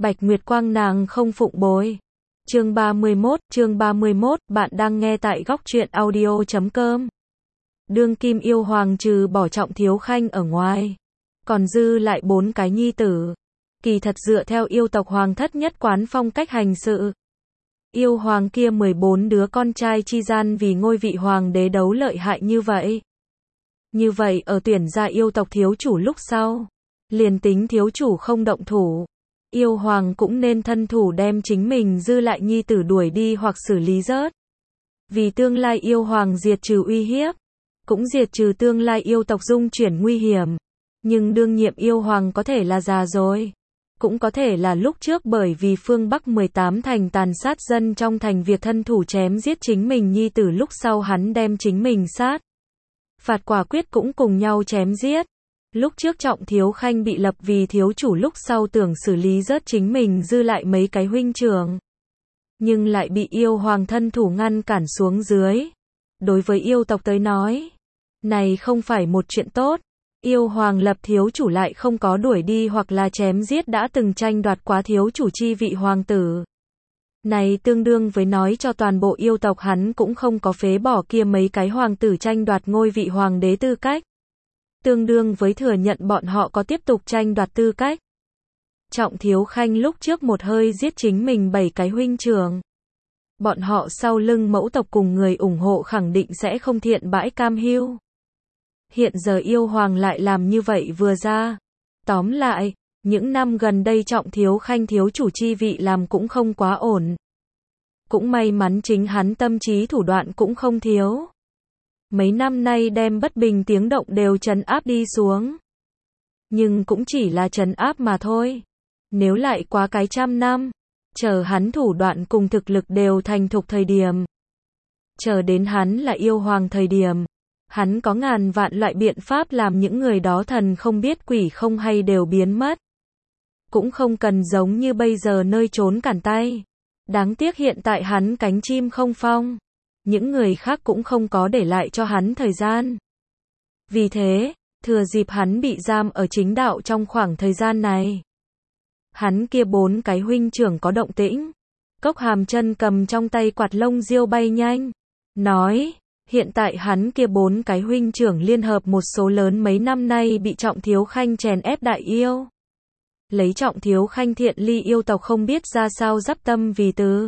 Bạch Nguyệt Quang nàng không phụng bồi. Chương 31, bạn đang nghe tại góc truyện audio.com. Đương kim yêu hoàng trừ bỏ Trọng Thiếu Khanh ở ngoài, còn dư lại 4 cái nhi tử. Kỳ thật dựa theo yêu tộc hoàng thất nhất quán phong cách hành sự, yêu hoàng kia 14 đứa con trai chi gian vì ngôi vị hoàng đế đấu lợi hại như vậy. Như vậy ở tuyển ra yêu tộc thiếu chủ lúc sau, liền tính thiếu chủ không động thủ, yêu hoàng cũng nên thân thủ đem chính mình dư lại nhi tử đuổi đi hoặc xử lý rớt. Vì tương lai yêu hoàng diệt trừ uy hiếp, cũng diệt trừ tương lai yêu tộc dung chuyển nguy hiểm. Nhưng đương nhiệm yêu hoàng có thể là già rồi, cũng có thể là lúc trước bởi vì phương Bắc 18 thành tàn sát dân trong thành việc thân thủ chém giết chính mình nhi tử lúc sau hắn đem chính mình sát phạt quả quyết cũng cùng nhau chém giết. Lúc trước Trọng Thiếu Khanh bị lập vì thiếu chủ lúc sau tưởng xử lý rớt chính mình dư lại mấy cái huynh trưởng, nhưng lại bị yêu hoàng thân thủ ngăn cản xuống dưới. Đối với yêu tộc tới nói, này không phải một chuyện tốt. Yêu hoàng lập thiếu chủ lại không có đuổi đi hoặc là chém giết đã từng tranh đoạt quá thiếu chủ chi vị hoàng tử. Này tương đương với nói cho toàn bộ yêu tộc hắn cũng không có phế bỏ kia mấy cái hoàng tử tranh đoạt ngôi vị hoàng đế tư cách. Tương đương với thừa nhận bọn họ có tiếp tục tranh đoạt tư cách. Trọng Thiếu Khanh lúc trước một hơi giết chính mình 7 cái huynh trưởng. Bọn họ sau lưng mẫu tộc cùng người ủng hộ khẳng định sẽ không thiện bãi cam hiu. Hiện giờ yêu hoàng lại làm như vậy vừa ra. Tóm lại, những năm gần đây Trọng Thiếu Khanh thiếu chủ chi vị làm cũng không quá ổn. Cũng may mắn chính hắn tâm trí thủ đoạn cũng không thiếu. Mấy năm nay đem bất bình tiếng động đều trấn áp đi xuống. Nhưng cũng chỉ là trấn áp mà thôi. Nếu lại quá cái 100 năm, chờ hắn thủ đoạn cùng thực lực đều thành thục thời điểm, chờ đến hắn là yêu hoàng thời điểm, hắn có ngàn vạn loại biện pháp làm những người đó thần không biết quỷ không hay đều biến mất. Cũng không cần giống như bây giờ nơi trốn cản tay. Đáng tiếc hiện tại hắn cánh chim không phong. Những người khác cũng không có để lại cho hắn thời gian. Vì thế, thừa dịp hắn bị giam ở chính đạo trong khoảng thời gian này, hắn kia 4 cái huynh trưởng có động tĩnh. Cốc Hàm Chân cầm trong tay quạt lông diêu bay nhanh, nói, hiện tại hắn kia 4 cái huynh trưởng liên hợp một số lớn mấy năm nay bị Trọng Thiếu Khanh chèn ép đại yêu. Lấy Trọng Thiếu Khanh thiện ly yêu tộc không biết ra sao dắp tâm vì từ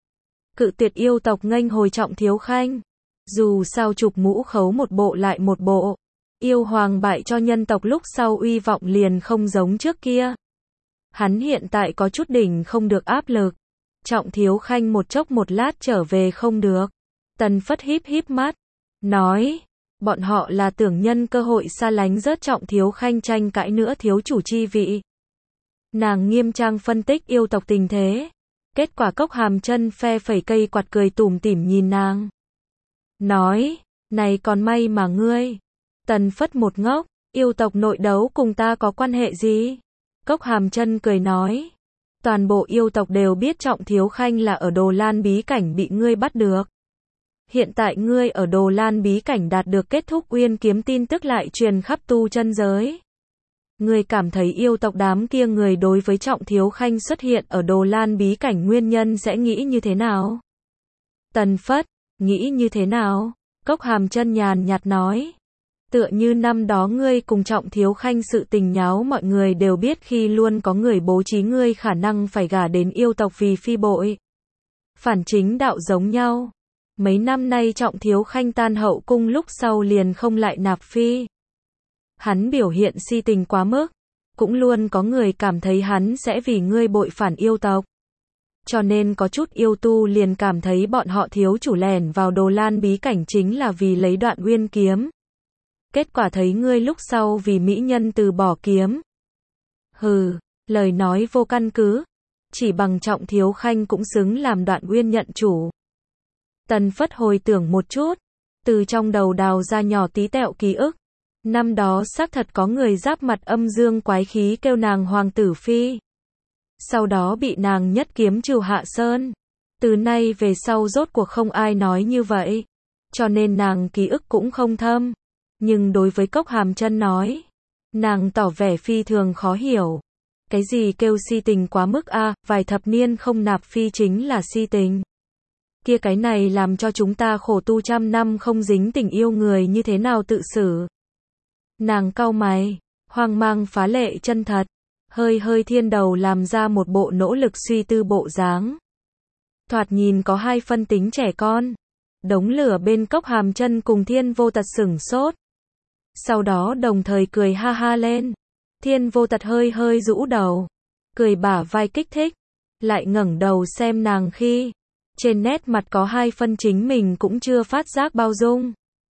cự tuyệt yêu tộc nghênh hồi Trọng Thiếu Khanh. Dù sao chụp mũ khấu một bộ lại một bộ, yêu hoàng bại cho nhân tộc lúc sau uy vọng liền không giống trước kia. Hắn hiện tại có chút đỉnh không được áp lực. Trọng Thiếu Khanh một chốc một lát trở về không được. Tần Phất híp mắt, nói, bọn họ là tưởng nhân cơ hội xa lánh rớt Trọng Thiếu Khanh tranh cãi nữa thiếu chủ chi vị. Nàng nghiêm trang phân tích yêu tộc tình thế. Kết quả Cốc Hàm Chân phe phẩy cây quạt cười tủm tỉm nhìn nàng, nói, này còn may mà ngươi. Tần Phất một ngốc, yêu tộc nội đấu cùng ta có quan hệ gì? Cốc Hàm Chân cười nói, toàn bộ yêu tộc đều biết Trọng Thiếu Khanh là ở Đồ Lan bí cảnh bị ngươi bắt được. Hiện tại ngươi ở Đồ Lan bí cảnh đạt được kết thúc uyên kiếm tin tức lại truyền khắp tu chân giới. Ngươi cảm thấy yêu tộc đám kia người đối với Trọng Thiếu Khanh xuất hiện ở Đồ Lan bí cảnh nguyên nhân sẽ nghĩ như thế nào? Tần Phất, nghĩ như thế nào? Cốc Hàm Chân nhàn nhạt nói, tựa như năm đó ngươi cùng Trọng Thiếu Khanh sự tình nháo mọi người đều biết khi luôn có người bố trí ngươi khả năng phải gả đến yêu tộc vì phi bội. Phản chính đạo giống nhau. Mấy năm nay Trọng Thiếu Khanh tan hậu cung lúc sau liền không lại nạp phi. Hắn biểu hiện si tình quá mức, cũng luôn có người cảm thấy hắn sẽ vì ngươi bội phản yêu tộc. Cho nên có chút yêu tu liền cảm thấy bọn họ thiếu chủ lẻn vào Đồ Lan bí cảnh chính là vì lấy đoạn uyên kiếm. Kết quả thấy ngươi lúc sau vì mỹ nhân từ bỏ kiếm. Hừ, lời nói vô căn cứ, chỉ bằng Trọng Thiếu Khanh cũng xứng làm đoạn uyên nhận chủ. Tần Phất hồi tưởng một chút, từ trong đầu đào ra nhỏ tí tẹo ký ức. Năm đó xác thật có người giáp mặt âm dương quái khí kêu nàng hoàng tử phi. Sau đó bị nàng nhất kiếm trừ hạ sơn. Từ nay về sau rốt cuộc không ai nói như vậy. Cho nên nàng ký ức cũng không thâm. Nhưng đối với Cốc Hàm Chân nói, nàng tỏ vẻ phi thường khó hiểu. Cái gì kêu si tình quá mức a, vài thập niên không nạp phi chính là si tình. Kia cái này làm cho chúng ta khổ tu trăm năm không dính tình yêu người như thế nào tự xử. Nàng cau mày, hoang mang phá lệ chân thật, hơi hơi thiên đầu làm ra một bộ nỗ lực suy tư bộ dáng. Thoạt nhìn có hai phân tính trẻ con. Đống lửa bên Cốc Hàm Chân cùng Thiên Vô Tật sửng sốt. Sau đó đồng thời cười ha ha lên. Thiên Vô Tật hơi hơi rũ đầu, cười bả vai kích thích, lại ngẩng đầu xem nàng khi trên nét mặt có hai phân chính mình cũng chưa phát giác bao dung.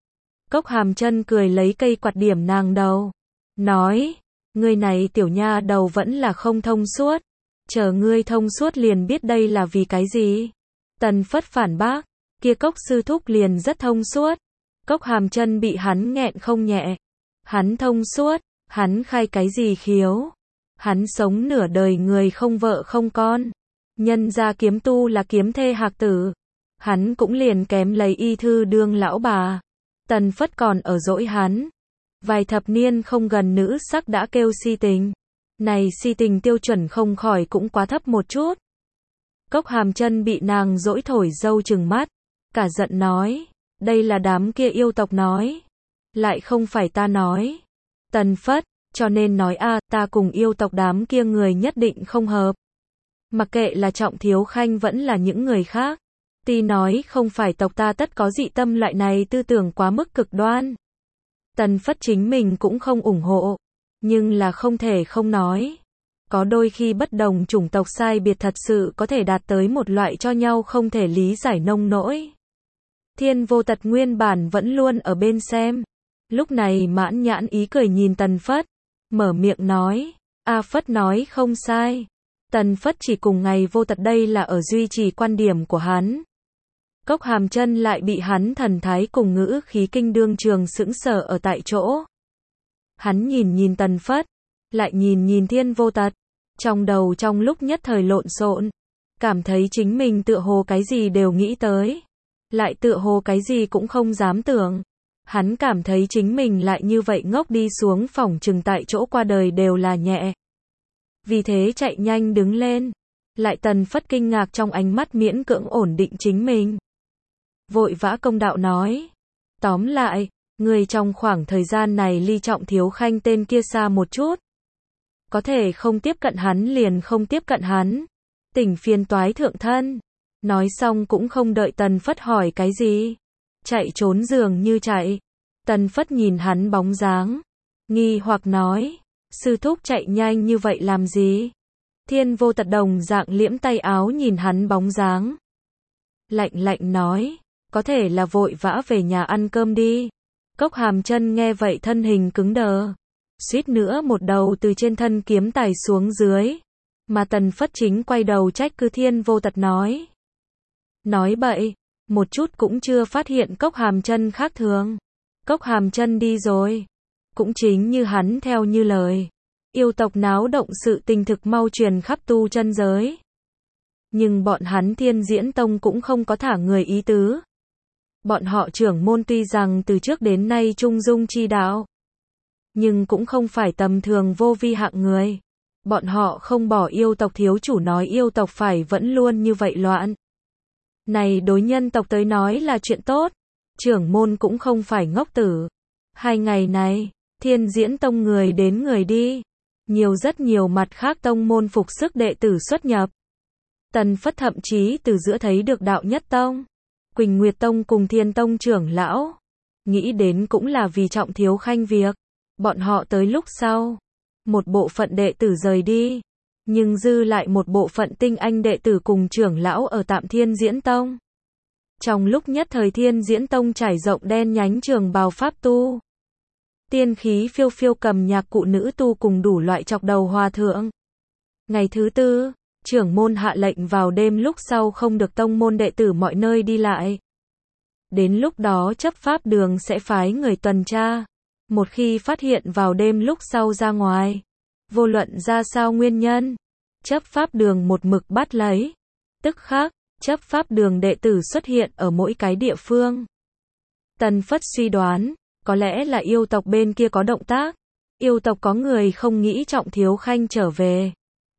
Cốc Hàm Chân cười lấy cây quạt điểm nàng đầu, nói, ngươi này tiểu nha đầu vẫn là không thông suốt, chờ ngươi thông suốt liền biết đây là vì cái gì. Tần Phất phản bác, kia Cốc sư thúc liền rất thông suốt. Cốc Hàm Chân bị hắn nghẹn không nhẹ. Hắn thông suốt, hắn khai cái gì khiếu? Hắn sống nửa đời người không vợ không con. Nhân gia kiếm tu là kiếm thê hạc tử. Hắn cũng liền kém lấy y thư đương lão bà. Tần Phất còn ở dỗi hắn. Vài thập niên không gần nữ sắc đã kêu si tình. Này si tình tiêu chuẩn không khỏi cũng quá thấp một chút. Cốc Hàm Chân bị nàng dỗi thổi dâu trừng mắt. Cả giận nói, đây là đám kia yêu tộc nói. Lại không phải ta nói. Tần Phất, cho nên nói a, ta cùng yêu tộc đám kia người nhất định không hợp. Mặc kệ là Trọng Thiếu Khanh vẫn là những người khác. Ti nói không phải tộc ta tất có dị tâm loại này tư tưởng quá mức cực đoan. Tần Phất chính mình cũng không ủng hộ. Nhưng là không thể không nói. Có đôi khi bất đồng chủng tộc sai biệt thật sự có thể đạt tới một loại cho nhau không thể lý giải nông nỗi. Thiên Vô Tật nguyên bản vẫn luôn ở bên xem. Lúc này mãn nhãn ý cười nhìn Tần Phất. Mở miệng nói. A Phất nói không sai. Tần Phất chỉ cùng ngày Vô Tật đây là ở duy trì quan điểm của hắn. Cốc Hàm Chân lại bị hắn thần thái cùng ngữ khí kinh đương trường sững sờ ở tại chỗ. Hắn nhìn nhìn Tần Phất. Lại nhìn nhìn Thiên Vô Tật. Trong đầu trong lúc nhất thời lộn xộn. Cảm thấy chính mình tựa hồ cái gì đều nghĩ tới. Lại tựa hồ cái gì cũng không dám tưởng. Hắn cảm thấy chính mình lại như vậy ngốc đi xuống phỏng chừng tại chỗ qua đời đều là nhẹ. Vì thế chạy nhanh đứng lên. Lại Tần Phất kinh ngạc trong ánh mắt miễn cưỡng ổn định chính mình. Vội vã công đạo nói. Tóm lại, người trong khoảng thời gian này ly Trọng Thiếu Khanh tên kia xa một chút. Có thể không tiếp cận hắn liền không tiếp cận hắn. Tỉnh phiền toái thượng thân. Nói xong cũng không đợi Tần Phất hỏi cái gì. Chạy trốn dường như chạy. Tần Phất nhìn hắn bóng dáng. Nghi hoặc nói. Sư thúc chạy nhanh như vậy làm gì? Thiên Vô Tật đồng dạng liễm tay áo nhìn hắn bóng dáng. Lạnh lạnh nói. Có thể là vội vã về nhà ăn cơm đi. Cốc Hàm Chân nghe vậy thân hình cứng đờ. Suýt nữa một đầu từ trên thân kiếm tải xuống dưới. Mà Tần Phất chính quay đầu trách cứ Thiên Vô Tật nói. Nói bậy, một chút cũng chưa phát hiện Cốc Hàm Chân khác thường. Cốc Hàm Chân đi rồi. Cũng chính như hắn theo như lời. Yêu tộc náo động sự tình thực mau truyền khắp tu chân giới. Nhưng bọn hắn Thiên Diễn Tông cũng không có thả người ý tứ. Bọn họ trưởng môn tuy rằng từ trước đến nay trung dung chi đạo. Nhưng cũng không phải tầm thường vô vi hạng người. Bọn họ không bỏ yêu tộc thiếu chủ nói yêu tộc phải vẫn luôn như vậy loạn. Này đối nhân tộc tới nói là chuyện tốt. Trưởng môn cũng không phải ngốc tử. 2 ngày này, Thiên Diễn Tông người đến người đi. Rất nhiều mặt khác tông môn phục sức đệ tử xuất nhập. Tần Phất thậm chí từ giữa thấy được Đạo Nhất Tông, Quỳnh Nguyệt Tông cùng Thiên Tông trưởng lão. Nghĩ đến cũng là vì Trọng Thiếu Khanh việc. Bọn họ tới lúc sau. Một bộ phận đệ tử rời đi. Nhưng dư lại một bộ phận tinh anh đệ tử cùng trưởng lão ở tạm Thiên Diễn Tông. Trong lúc nhất thời Thiên Diễn Tông trải rộng đen nhánh trường bào pháp tu. Tiên khí phiêu phiêu cầm nhạc cụ nữ tu cùng đủ loại chọc đầu hòa thượng. Ngày thứ 4, trưởng môn hạ lệnh vào đêm lúc sau không được tông môn đệ tử mọi nơi đi lại. Đến lúc đó chấp pháp đường sẽ phái người tuần tra. Một khi phát hiện vào đêm lúc sau ra ngoài. Vô luận ra sao nguyên nhân. Chấp pháp đường một mực bắt lấy. Tức khác, chấp pháp đường đệ tử xuất hiện ở mỗi cái địa phương. Tần Phất suy đoán. Có lẽ là yêu tộc bên kia có động tác. Yêu tộc có người không nghĩ Trọng Thiếu Khanh trở về.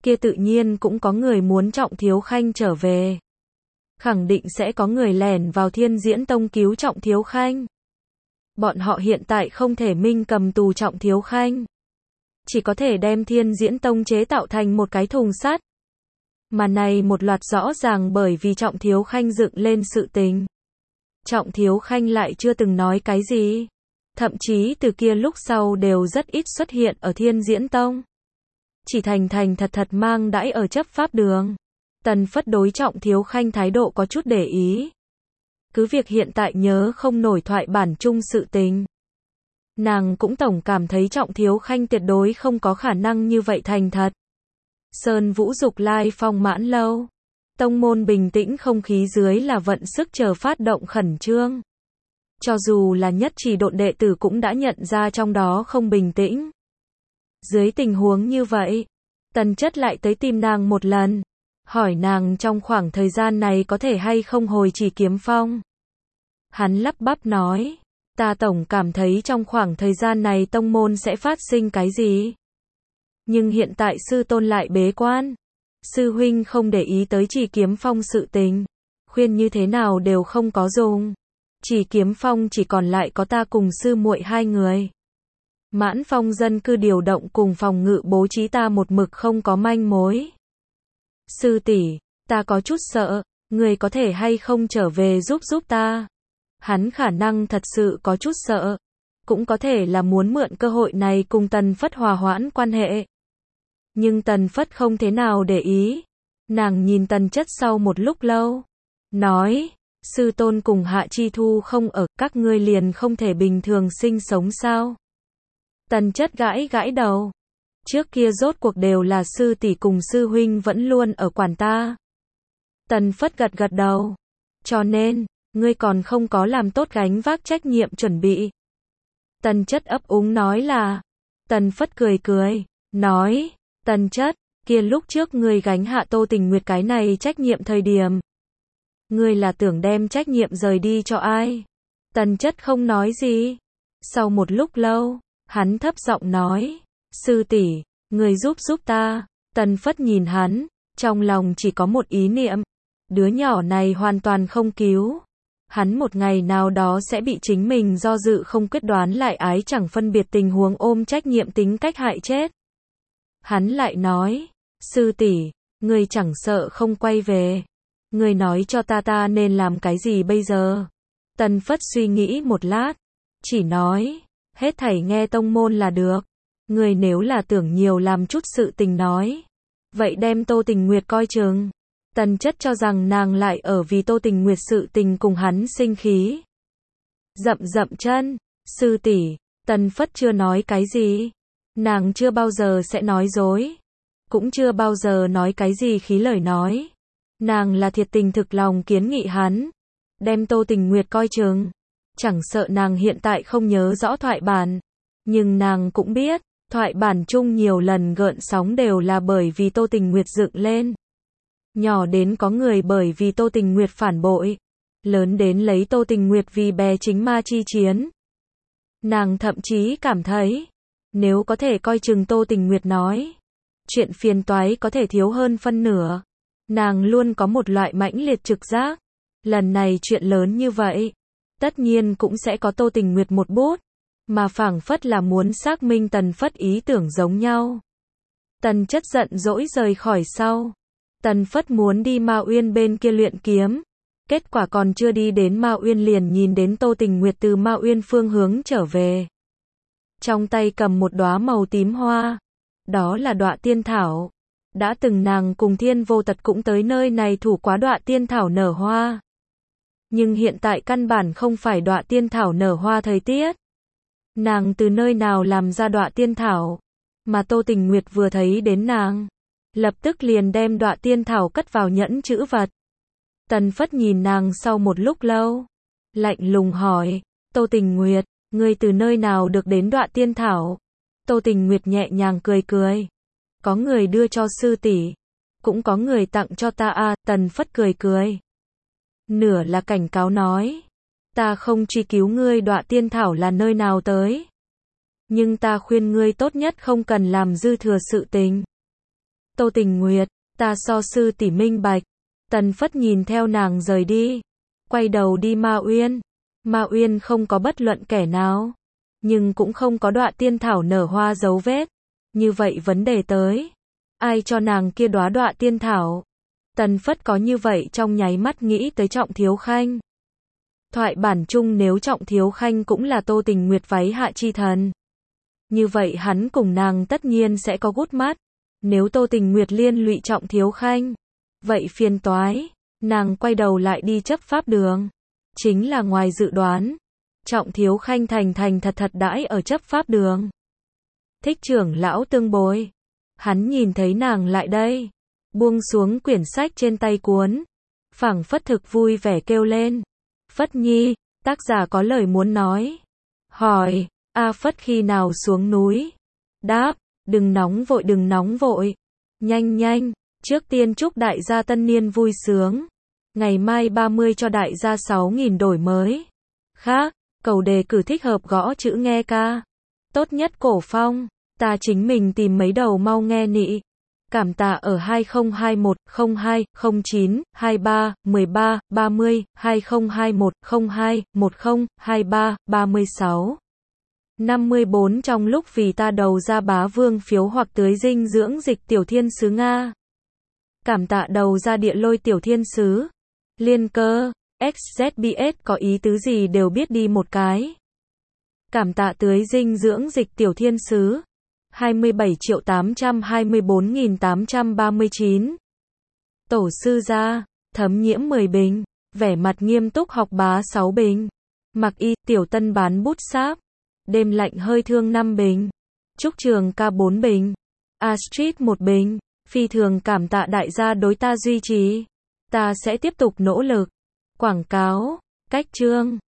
kia tự nhiên cũng có người muốn Trọng Thiếu Khanh trở về. Khẳng định sẽ có người lẻn vào Thiên Diễn Tông cứu Trọng Thiếu Khanh. Bọn họ hiện tại không thể minh cầm tù Trọng Thiếu Khanh. Chỉ có thể đem Thiên Diễn Tông chế tạo thành một cái thùng sắt. Mà này một loạt rõ ràng bởi vì Trọng Thiếu Khanh dựng lên sự tình. Trọng Thiếu Khanh lại chưa từng nói cái gì. Thậm chí từ kia lúc sau đều rất ít xuất hiện ở Thiên Diễn Tông. Chỉ thành thành thật thật mang đãi ở chấp pháp đường. Tần Phất đối Trọng Thiếu Khanh thái độ có chút để ý. Cứ việc hiện tại nhớ không nổi thoại bản chung sự tình. Nàng cũng tổng cảm thấy Trọng Thiếu Khanh tuyệt đối không có khả năng như vậy thành thật. Sơn Vũ Dục Lai Phong Mãn Lâu. Tông môn bình tĩnh không khí dưới là vận sức chờ phát động khẩn trương. Cho dù là nhất chỉ độn đệ tử cũng đã nhận ra trong đó không bình tĩnh. Dưới tình huống như vậy, Tần Chất lại tới tìm nàng một lần. Hỏi nàng trong khoảng thời gian này có thể hay không hồi Chỉ Kiếm Phong. Hắn lắp bắp nói, ta tổng cảm thấy trong khoảng thời gian này tông môn sẽ phát sinh cái gì. Nhưng hiện tại sư tôn lại bế quan. Sư huynh không để ý tới Chỉ Kiếm Phong sự tình. Khuyên như thế nào đều không có dùng. Chỉ Kiếm Phong chỉ còn lại có ta cùng sư muội hai người. Mãn Phong dân cư điều động cùng phòng ngự bố trí ta một mực không có manh mối. Sư tỷ, ta có chút sợ, người có thể hay không trở về giúp ta. Hắn khả năng thật sự có chút sợ. Cũng có thể là muốn mượn cơ hội này cùng Tần Phất hòa hoãn quan hệ. Nhưng Tần Phất không thế nào để ý. Nàng nhìn Tần Chất sau một lúc lâu. Nói, sư tôn cùng Hạ Chi Thu không ở, các ngươi liền không thể bình thường sinh sống sao? Tần Chất gãi gãi đầu. Trước kia rốt cuộc đều là sư tỷ cùng sư huynh vẫn luôn ở quản ta. Tần Phất gật gật đầu. Cho nên, ngươi còn không có làm tốt gánh vác trách nhiệm chuẩn bị. Tần Chất ấp úng nói là. Tần Phất cười cười, nói, Tần Chất, kia lúc trước ngươi gánh hạ Tô Tình Nguyệt cái này trách nhiệm thời điểm. Ngươi là tưởng đem trách nhiệm rời đi cho ai? Tần Chất không nói gì. Sau một lúc lâu, hắn thấp giọng nói, sư tỷ, ngươi giúp ta. Tần Phất nhìn hắn, trong lòng chỉ có một ý niệm. Đứa nhỏ này hoàn toàn không cứu. Hắn một ngày nào đó sẽ bị chính mình do dự không quyết đoán lại ái chẳng phân biệt tình huống ôm trách nhiệm tính cách hại chết. Hắn lại nói, sư tỷ, ngươi chẳng sợ không quay về. Ngươi nói cho ta nên làm cái gì bây giờ? Tần Phất suy nghĩ một lát, chỉ nói, hết thảy nghe tông môn là được. Ngươi nếu là tưởng nhiều làm chút sự tình nói. Vậy đem Tô Tình Nguyệt coi chừng. Tần Chất cho rằng nàng lại ở vì Tô Tình Nguyệt sự tình cùng hắn sinh khí. Dậm chân, sư tỷ, Tần Phất chưa nói cái gì. Nàng chưa bao giờ sẽ nói dối. Cũng chưa bao giờ nói cái gì khí lời nói. Nàng là thiệt tình thực lòng kiến nghị hắn. Đem Tô Tình Nguyệt coi chừng. Chẳng sợ nàng hiện tại không nhớ rõ thoại bản. Nhưng nàng cũng biết, thoại bản chung nhiều lần gợn sóng đều là bởi vì Tô Tình Nguyệt dựng lên. Nhỏ đến có người bởi vì Tô Tình Nguyệt phản bội. Lớn đến lấy Tô Tình Nguyệt vì bè chính ma chi chiến. Nàng thậm chí cảm thấy, nếu có thể coi chừng Tô Tình Nguyệt nói, chuyện phiền toái có thể thiếu hơn phân nửa. Nàng luôn có một loại mãnh liệt trực giác. Lần này chuyện lớn như vậy, tất nhiên cũng sẽ có Tô Tình Nguyệt một bút. Mà phảng phất là muốn xác minh Tần Phất ý tưởng giống nhau. Tần Chất giận dỗi rời khỏi sau. Tần Phất muốn đi Ma Uyên bên kia luyện kiếm. Kết quả còn chưa đi đến Ma Uyên liền nhìn đến Tô Tình Nguyệt từ Ma Uyên phương hướng trở về. Trong tay cầm một đóa màu tím hoa. Đó là Đọa Tiên Thảo. Đã từng nàng cùng Thiên Vô Tật cũng tới nơi này thủ quá Đọa Tiên Thảo nở hoa. Nhưng hiện tại căn bản không phải Đọa Tiên Thảo nở hoa thời tiết. Nàng từ nơi nào làm ra Đọa Tiên Thảo. Mà Tô Tình Nguyệt vừa thấy đến nàng, lập tức liền đem Đọa Tiên Thảo cất vào nhẫn chữ vật. Tần Phất nhìn nàng sau một lúc lâu. Lạnh lùng hỏi, Tô Tình Nguyệt, ngươi từ nơi nào được đến Đọa Tiên Thảo? Tô Tình Nguyệt nhẹ nhàng cười cười. Có người đưa cho sư tỷ, cũng có người tặng cho ta à, Tần Phất cười cười. Nửa là cảnh cáo nói, ta không truy cứu ngươi Đọa Tiên Thảo là nơi nào tới. Nhưng ta khuyên ngươi tốt nhất không cần làm dư thừa sự tình. Tô Tình Nguyệt, ta so sư tỷ minh bạch. Tần Phất nhìn theo nàng rời đi. Quay đầu đi Ma Uyên. Ma Uyên không có bất luận kẻ nào. Nhưng cũng không có đọa tiên thảo nở hoa dấu vết. Như vậy vấn đề tới. Ai cho nàng kia đóa đọa tiên thảo? Tần Phất có như vậy trong nháy mắt nghĩ tới Trọng Thiếu Khanh. Thoại bản chung nếu Trọng Thiếu Khanh cũng là Tô Tình Nguyệt váy hạ chi thần. Như vậy hắn cùng nàng tất nhiên sẽ có gút mắt. Nếu Tô Tình Nguyệt liên lụy Trọng Thiếu Khanh. Vậy phiền toái. Nàng quay đầu lại đi chấp pháp đường. Chính là ngoài dự đoán. Trọng Thiếu Khanh thành thật thật đãi ở chấp pháp đường. Thích trưởng lão tương bồi. Hắn nhìn thấy nàng lại đây. Buông xuống quyển sách trên tay cuốn. Phảng phất thực vui vẻ kêu lên. Phất nhi, tác giả có lời muốn nói. Hỏi, A Phất khi nào xuống núi? Đáp, đừng nóng vội. Nhanh nhanh, trước tiên chúc đại gia tân niên vui sướng. Ngày mai 30 cho đại gia 6.000 đổi mới. Khác, cầu đề cử thích hợp gõ chữ nghe ca. Tốt nhất cổ phong, ta chính mình tìm mấy đầu mau nghe nị. Cảm tạ ở 2021, 02, 09, 23, 13, 30, 2021, 02, 10, 23, 36. 54 trong lúc vì ta đầu ra bá vương phiếu hoặc tưới dinh dưỡng dịch tiểu thiên sứ Nga. Cảm tạ đầu ra địa lôi tiểu thiên sứ. Liên cơ, XZBS có ý tứ gì đều biết đi một cái. Cảm tạ tưới dinh dưỡng dịch tiểu thiên sứ. 27.824.839. Tổ sư gia, thấm nhiễm 10 bình. Vẻ mặt nghiêm túc học bá 6 bình. Mặc y, tiểu tân bán bút sáp. Đêm lạnh hơi thương 5 bình. Trúc Trường ca 4 bình. Astrid 1 bình. Phi thường cảm tạ đại gia đối ta duy trì. Ta sẽ tiếp tục nỗ lực. Quảng cáo, cách chương.